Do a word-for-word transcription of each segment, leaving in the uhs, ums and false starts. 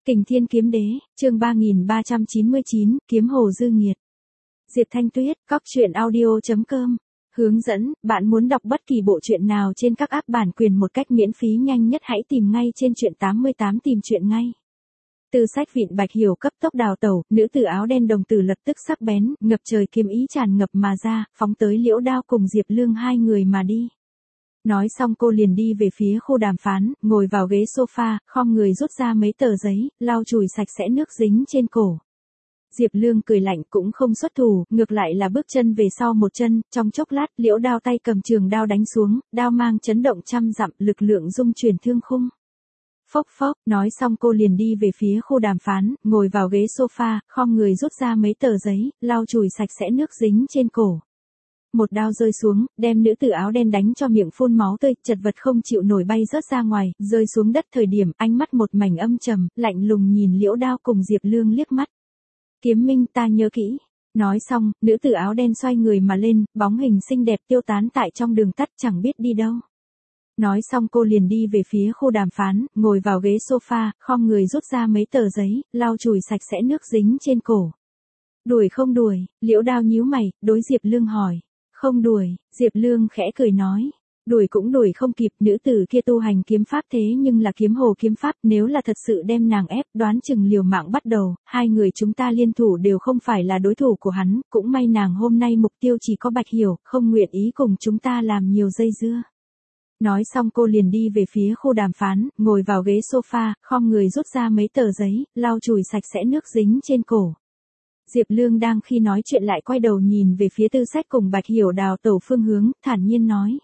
Kình Thiên Kiếm Đế, chương ba nghìn ba trăm chín mươi chín, Kiếm Hồ Dư Nghiệt. Diệp Thanh Tuyết, cóc truyện audio chấm com. Hướng dẫn, bạn muốn đọc bất kỳ bộ truyện nào trên các app bản quyền một cách miễn phí nhanh nhất hãy tìm ngay trên truyện tám mươi tám tìm truyện ngay. Từ sách Vịn Bạch Hiểu cấp tốc đào tẩu, nữ tử áo đen đồng tử lập tức sắc bén, ngập trời kiếm ý tràn ngập mà ra, phóng tới Liễu Đao cùng Diệp Lương hai người mà đi. Nói xong cô liền đi về phía khu đàm phán, ngồi vào ghế sofa, khom người rút ra mấy tờ giấy, lau chùi sạch sẽ nước dính trên cổ. Diệp Lương cười lạnh cũng không xuất thủ, ngược lại là bước chân về sau một chân, trong chốc lát Liễu Đao tay cầm trường đao đánh xuống, đao mang chấn động trăm dặm, lực lượng dung chuyển thương khung. Phốc phốc, nói xong cô liền đi về phía khu đàm phán, ngồi vào ghế sofa, khom người rút ra mấy tờ giấy, lau chùi sạch sẽ nước dính trên cổ. Một đao rơi xuống, đem nữ tử áo đen đánh cho miệng phun máu tươi, chật vật không chịu nổi bay rớt ra ngoài, rơi xuống đất thời điểm, ánh mắt một mảnh âm trầm, lạnh lùng nhìn Liễu Đao cùng Diệp Lương liếc mắt. Kiếm Minh ta nhớ kỹ. Nói xong, nữ tử áo đen xoay người mà lên, bóng hình xinh đẹp tiêu tán tại trong đường tắt chẳng biết đi đâu. Nói xong cô liền đi về phía khu đàm phán, ngồi vào ghế sofa, khom người rút ra mấy tờ giấy, lau chùi sạch sẽ nước dính trên cổ. Đuổi không đuổi, Liễu Đao nhíu mày, đối Diệp Lương hỏi. Không đuổi, Diệp Lương khẽ cười nói. Đuổi cũng đuổi không kịp, nữ tử kia tu hành kiếm pháp thế nhưng là kiếm hồ kiếm pháp, nếu là thật sự đem nàng ép, đoán chừng liều mạng bắt đầu, hai người chúng ta liên thủ đều không phải là đối thủ của hắn, cũng may nàng hôm nay mục tiêu chỉ có Bạch Hiểu, không nguyện ý cùng chúng ta làm nhiều dây dưa. Nói xong cô liền đi về phía khu đàm phán, ngồi vào ghế sofa, khom người rút ra mấy tờ giấy, lau chùi sạch sẽ nước dính trên cổ. Diệp Lương đang khi nói chuyện lại quay đầu nhìn về phía Tư Sách cùng Bạch Hiểu đào tẩu phương hướng, thản nhiên nói.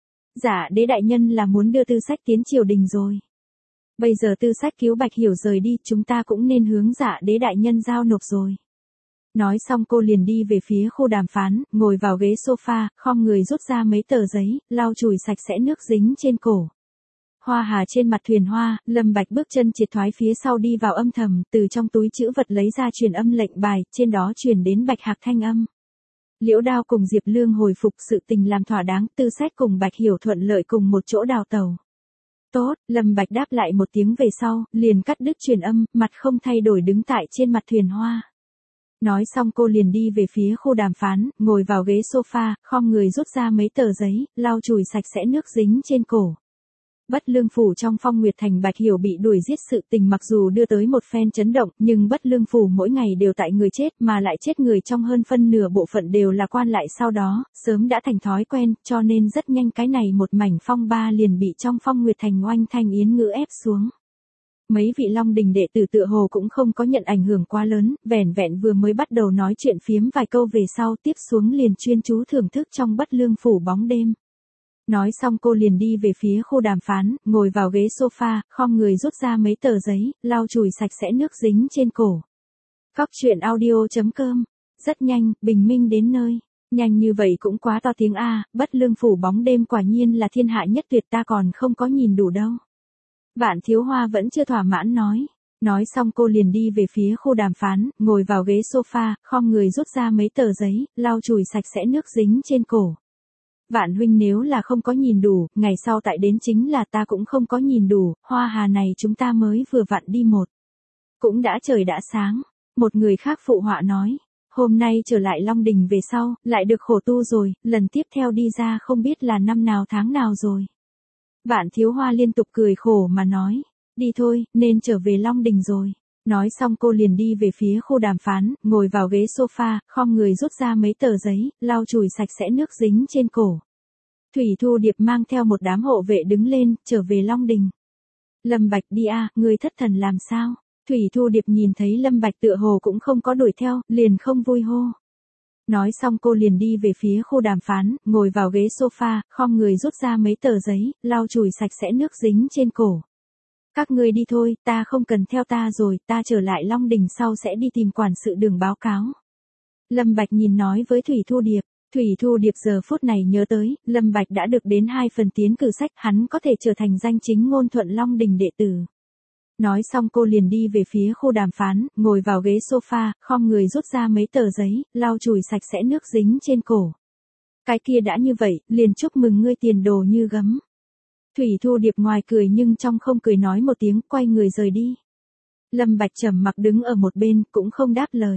Dạ đế đại nhân là muốn đưa Tư Sách tiến triều đình rồi. Bây giờ Tư Sách cứu Bạch Hiểu rời đi, chúng ta cũng nên hướng dạ đế đại nhân giao nộp rồi. Nói xong cô liền đi về phía khu đàm phán, ngồi vào ghế sofa, khom người rút ra mấy tờ giấy, lau chùi sạch sẽ nước dính trên cổ. Hoa Hà trên mặt thuyền hoa, Lâm Bạch bước chân triệt thoái phía sau đi vào âm thầm, từ trong túi trữ vật lấy ra truyền âm lệnh bài, trên đó truyền đến Bạch Hạc thanh âm. Liễu Đao cùng Diệp Lương hồi phục sự tình làm thỏa đáng, Tư Sách cùng Bạch Hiểu thuận lợi cùng một chỗ đào tàu. Tốt, Lâm Bạch đáp lại một tiếng về sau, liền cắt đứt truyền âm, mặt không thay đổi đứng tại trên mặt thuyền hoa. Nói xong cô liền đi về phía khu đàm phán, ngồi vào ghế sofa, khom người rút ra mấy tờ giấy, lau chùi sạch sẽ nước dính trên cổ. Bất Lương Phủ trong Phong Nguyệt Thành Bạch Hiểu bị đuổi giết sự tình mặc dù đưa tới một phen chấn động, nhưng Bất Lương Phủ mỗi ngày đều tại người chết mà lại chết người trong hơn phân nửa bộ phận đều là quan lại sau đó, sớm đã thành thói quen, cho nên rất nhanh cái này một mảnh phong ba liền bị trong Phong Nguyệt Thành oanh thanh yến ngữ ép xuống. Mấy vị Long Đình đệ tử tựa hồ cũng không có nhận ảnh hưởng quá lớn, vẻn vẹn vừa mới bắt đầu nói chuyện phiếm vài câu về sau tiếp xuống liền chuyên chú thưởng thức trong Bất Lương Phủ bóng đêm. Nói xong cô liền đi về phía khu đàm phán, ngồi vào ghế sofa, khom người rút ra mấy tờ giấy, lau chùi sạch sẽ nước dính trên cổ. Cóc truyện audio chấm com. Rất nhanh, bình minh đến nơi. Nhanh như vậy cũng quá to tiếng A, Bất Lương Phủ bóng đêm quả nhiên là thiên hạ nhất tuyệt ta còn không có nhìn đủ đâu. Vạn Thiếu Hoa vẫn chưa thỏa mãn nói. Nói xong cô liền đi về phía khu đàm phán, ngồi vào ghế sofa, khom người rút ra mấy tờ giấy, lau chùi sạch sẽ nước dính trên cổ. Vạn huynh nếu là không có nhìn đủ, ngày sau tại đến chính là ta cũng không có nhìn đủ, Hoa Hà này chúng ta mới vừa vặn đi một. Cũng đã trời đã sáng, một người khác phụ họa nói, hôm nay trở lại Long Đình về sau, lại được khổ tu rồi, lần tiếp theo đi ra không biết là năm nào tháng nào rồi. Vạn Thiếu Hoa liên tục cười khổ mà nói, đi thôi, nên trở về Long Đình rồi. Nói xong cô liền đi về phía khu đàm phán, ngồi vào ghế sofa, khom người rút ra mấy tờ giấy, lau chùi sạch sẽ nước dính trên cổ. Thủy Thu Điệp mang theo một đám hộ vệ đứng lên, trở về Long Đình. Lâm Bạch đi a, ngươi thất thần làm sao? Thủy Thu Điệp nhìn thấy Lâm Bạch tựa hồ cũng không có đuổi theo, liền không vui hô. Nói xong cô liền đi về phía khu đàm phán, ngồi vào ghế sofa, khom người rút ra mấy tờ giấy, lau chùi sạch sẽ nước dính trên cổ. Các ngươi đi thôi, ta không cần theo ta rồi, ta trở lại Long Đình sau sẽ đi tìm quản sự đường báo cáo. Lâm Bạch nhìn nói với Thủy Thu Điệp, Thủy Thu Điệp giờ phút này nhớ tới, Lâm Bạch đã được đến hai phần tiến cử sách, hắn có thể trở thành danh chính ngôn thuận Long Đình đệ tử. Nói xong cô liền đi về phía khu đàm phán, ngồi vào ghế sofa, khom người rút ra mấy tờ giấy, lau chùi sạch sẽ nước dính trên cổ. Cái kia đã như vậy, liền chúc mừng ngươi tiền đồ như gấm. Thủy Thu Điệp ngoài cười nhưng trong không cười nói một tiếng, quay người rời đi. Lâm Bạch trầm mặc đứng ở một bên, cũng không đáp lời.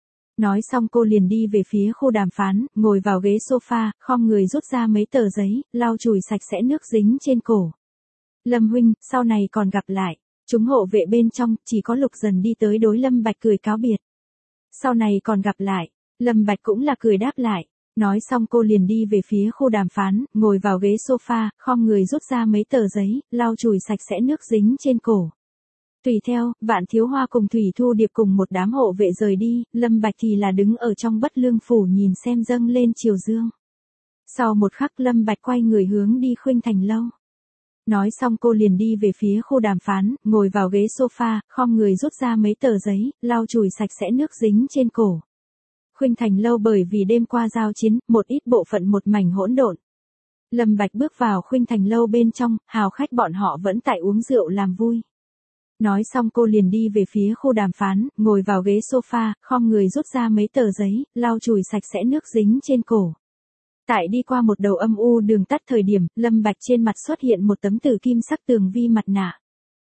Nói xong cô liền đi về phía khu đàm phán, ngồi vào ghế sofa, khom người rút ra mấy tờ giấy, lau chùi sạch sẽ nước dính trên cổ. Lâm huynh, sau này còn gặp lại. Chúng hộ vệ bên trong, chỉ có Lục Dần đi tới đối Lâm Bạch cười cáo biệt. Sau này còn gặp lại. Lâm Bạch cũng là cười đáp lại. Nói xong cô liền đi về phía khu đàm phán, ngồi vào ghế sofa, khom người rút ra mấy tờ giấy, lau chùi sạch sẽ nước dính trên cổ. Tùy theo, Vạn Thiếu Hoa cùng Thủy Thu Điệp cùng một đám hộ vệ rời đi, Lâm Bạch thì là đứng ở trong Bất Lương phủ nhìn xem dâng lên chiều dương. Sau một khắc Lâm Bạch quay người hướng đi Khuynh Thành lâu. Nói xong cô liền đi về phía khu đàm phán, ngồi vào ghế sofa, khom người rút ra mấy tờ giấy, lau chùi sạch sẽ nước dính trên cổ. Khuynh Thành lâu bởi vì đêm qua giao chiến, một ít bộ phận một mảnh hỗn độn. Lâm Bạch bước vào Khuynh Thành lâu bên trong, hào khách bọn họ vẫn tại uống rượu làm vui. Nói xong cô liền đi về phía khu đàm phán, ngồi vào ghế sofa, khom người rút ra mấy tờ giấy, lau chùi sạch sẽ nước dính trên cổ. Tại đi qua một đầu âm u đường tắt thời điểm, Lâm Bạch trên mặt xuất hiện một tấm tử kim sắc tường vi mặt nạ.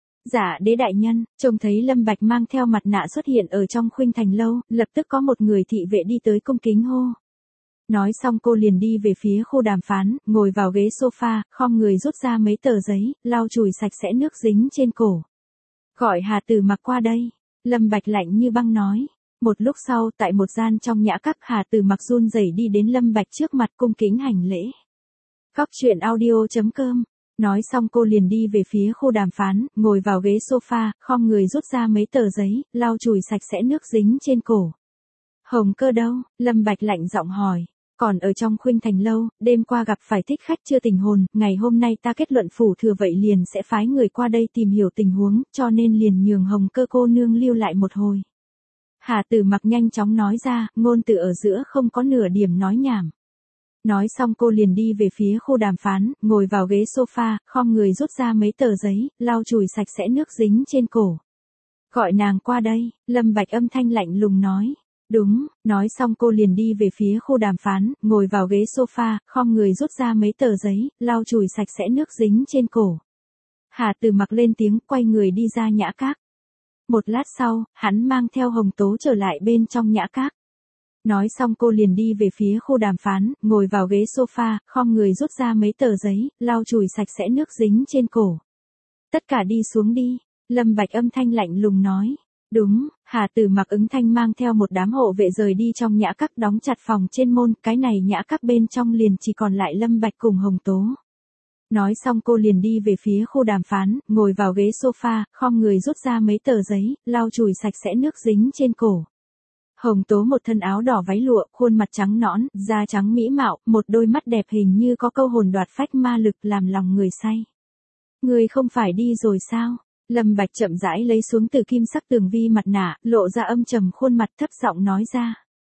Giả đế đại nhân, trông thấy Lâm Bạch mang theo mặt nạ xuất hiện ở trong Khuynh Thành lâu, lập tức có một người thị vệ đi tới cung kính hô. Nói xong cô liền đi về phía khu đàm phán, ngồi vào ghế sofa, khom người rút ra mấy tờ giấy, lau chùi sạch sẽ nước dính trên cổ. Gọi Hà Tử Mặc qua đây. Lâm Bạch lạnh như băng nói. Một lúc sau, tại một gian trong nhã các, Hà Tử Mặc run rẩy đi đến Lâm Bạch trước mặt cung kính hành lễ. Cóc truyện audio chấm com. Nói xong cô liền đi về phía khu đàm phán, ngồi vào ghế sofa, khom người rút ra mấy tờ giấy, lau chùi sạch sẽ nước dính trên cổ. Hồng Cơ đâu? Lâm Bạch lạnh giọng hỏi. Còn ở trong Khuynh Thành lâu, đêm qua gặp phải thích khách chưa tình hồn, ngày hôm nay ta kết luận phủ thừa vậy liền sẽ phái người qua đây tìm hiểu tình huống, cho nên liền nhường Hồng Cơ cô nương lưu lại một hồi. Hà Tử Mặc nhanh chóng nói ra, ngôn từ ở giữa không có nửa điểm nói nhảm. Nói xong cô liền đi về phía khu đàm phán, ngồi vào ghế sofa, khom người rút ra mấy tờ giấy, lau chùi sạch sẽ nước dính trên cổ. Gọi nàng qua đây, Lâm Bạch âm thanh lạnh lùng nói. Đúng, nói xong cô liền đi về phía khu đàm phán, ngồi vào ghế sofa, khom người rút ra mấy tờ giấy, lau chùi sạch sẽ nước dính trên cổ. Hà Tử Mặc lên tiếng, quay người đi ra nhã các. Một lát sau, hắn mang theo Hồng Tố trở lại bên trong nhã các. Nói xong cô liền đi về phía khu đàm phán, ngồi vào ghế sofa, khom người rút ra mấy tờ giấy, lau chùi sạch sẽ nước dính trên cổ. Tất cả đi xuống đi, Lâm Bạch âm thanh lạnh lùng nói. Đúng, Hà Tử Mặc ứng thanh mang theo một đám hộ vệ rời đi trong nhã các, đóng chặt phòng trên môn, cái này nhã các bên trong liền chỉ còn lại Lâm Bạch cùng Hồng Tố. Nói xong cô liền đi về phía khu đàm phán, ngồi vào ghế sofa, khom người rút ra mấy tờ giấy, lau chùi sạch sẽ nước dính trên cổ. Hồng Tố một thân áo đỏ váy lụa, khuôn mặt trắng nõn, da trắng mỹ mạo, một đôi mắt đẹp hình như có câu hồn đoạt phách ma lực làm lòng người say. Người không phải đi rồi sao? Lâm Bạch chậm rãi lấy xuống từ kim sắc tường vi mặt nạ, lộ ra âm trầm khuôn mặt, thấp giọng nói ra.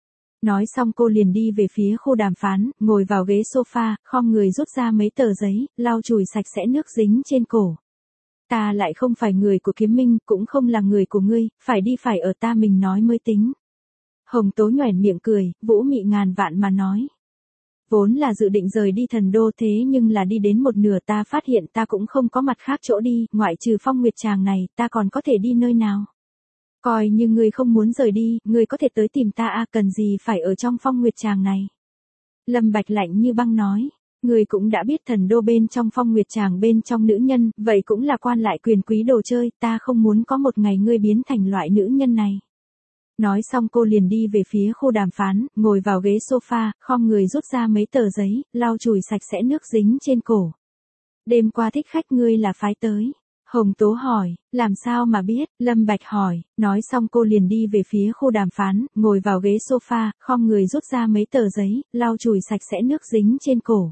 Nói xong cô liền đi về phía khu đàm phán, ngồi vào ghế sofa, khom người rút ra mấy tờ giấy, lau chùi sạch sẽ nước dính trên cổ. Ta lại không phải người của Kiếm Minh, cũng không là người của ngươi, phải đi phải ở ta mình nói mới tính. Hồng Tố nhoẻn miệng cười, vũ mị ngàn vạn mà nói. Vốn là dự định rời đi thần đô, thế nhưng là đi đến một nửa ta phát hiện ta cũng không có mặt khác chỗ đi, ngoại trừ Phong Nguyệt Tràng này, ta còn có thể đi nơi nào. Coi như ngươi không muốn rời đi, ngươi có thể tới tìm ta a, cần gì phải ở trong Phong Nguyệt Tràng này. Lâm Bạch lạnh như băng nói, ngươi cũng đã biết thần đô bên trong Phong Nguyệt Tràng bên trong nữ nhân, vậy cũng là quan lại quyền quý đồ chơi, ta không muốn có một ngày ngươi biến thành loại nữ nhân này. Nói xong cô liền đi về phía khu đàm phán, ngồi vào ghế sofa, khom người rút ra mấy tờ giấy, lau chùi sạch sẽ nước dính trên cổ. Đêm qua thích khách ngươi là phái tới. Hồng Tố hỏi, làm sao mà biết, Lâm Bạch hỏi, nói xong cô liền đi về phía khu đàm phán, ngồi vào ghế sofa, khom người rút ra mấy tờ giấy, lau chùi sạch sẽ nước dính trên cổ.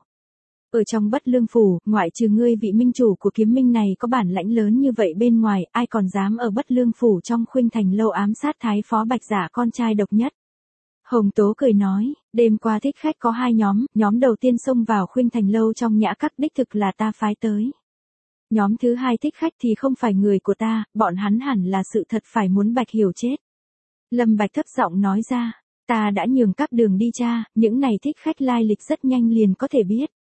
Ở trong Bất Lương phủ, ngoại trừ ngươi vị minh chủ của Kiếm Minh này có bản lãnh lớn như vậy bên ngoài, ai còn dám ở Bất Lương phủ trong Khuynh Thành lâu ám sát thái phó Bạch Giả con trai độc nhất. Hồng Tố cười nói, đêm qua thích khách có hai nhóm, nhóm đầu tiên xông vào Khuynh Thành lâu trong nhã các đích thực là ta phái tới. Nhóm thứ hai thích khách thì không phải người của ta, bọn hắn hẳn là sự thật phải muốn Bạch Hiểu chết. Lâm Bạch thấp giọng nói ra, ta đã nhường các đường đi tra, những này thích khách lai lịch rất nhanh liền có thể biết.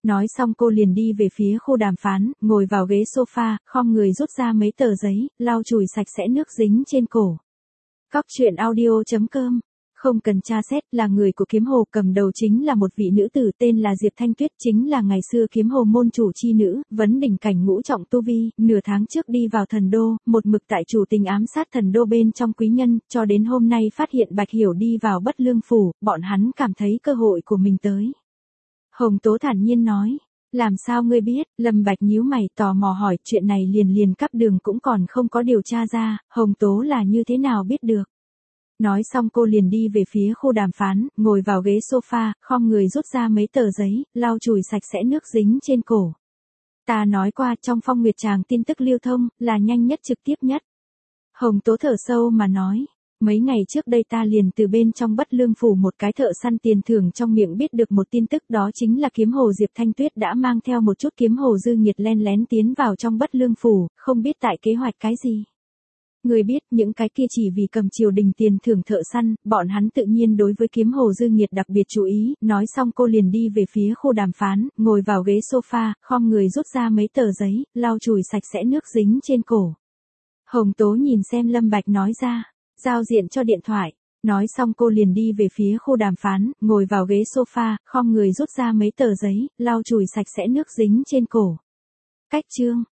Nói xong cô liền đi về phía khu đàm phán, ngồi vào ghế sofa, khom người rút ra mấy tờ giấy, lau chùi sạch sẽ nước dính trên cổ. Cóc truyện audio chấm com. Không cần tra xét, là người của kiếm hồ, cầm đầu chính là một vị nữ tử tên là Diệp Thanh Tuyết, chính là ngày xưa kiếm hồ môn chủ chi nữ, vấn đỉnh cảnh ngũ trọng tu vi, nửa tháng trước đi vào thần đô, một mực tại chủ tình ám sát thần đô bên trong quý nhân, cho đến hôm nay phát hiện Bạch Hiểu đi vào Bất Lương phủ, bọn hắn cảm thấy cơ hội của mình tới. Hồng Tố thản nhiên nói, làm sao ngươi biết? Lâm Bạch nhíu mày tò mò hỏi, chuyện này liền liền cấp đường cũng còn không có điều tra ra, Hồng Tố là như thế nào biết được? Nói xong cô liền đi về phía khu đàm phán, ngồi vào ghế sofa, khom người rút ra mấy tờ giấy, lau chùi sạch sẽ nước dính trên cổ. Ta nói qua, trong Phong Nguyệt Tràng tin tức lưu thông, là nhanh nhất trực tiếp nhất. Hồng Tố thở sâu mà nói, mấy ngày trước đây ta liền từ bên trong Bất Lương phủ một cái thợ săn tiền thưởng trong miệng biết được một tin tức, đó chính là kiếm hồ Diệp Thanh Tuyết đã mang theo một chút kiếm hồ dư nghiệt len lén tiến vào trong Bất Lương phủ, không biết tại kế hoạch cái gì. Người biết, những cái kia chỉ vì cầm triều đình tiền thưởng thợ săn, bọn hắn tự nhiên đối với kiếm hồ dư nghiệt đặc biệt chú ý. Nói xong cô liền đi về phía khu đàm phán, ngồi vào ghế sofa, khom người rút ra mấy tờ giấy, lau chùi sạch sẽ nước dính trên cổ. Hồng Tố nhìn xem Lâm Bạch nói ra, giao diện cho điện thoại. Nói xong cô liền đi về phía khu đàm phán, ngồi vào ghế sofa, khom người rút ra mấy tờ giấy, lau chùi sạch sẽ nước dính trên cổ. Cách chương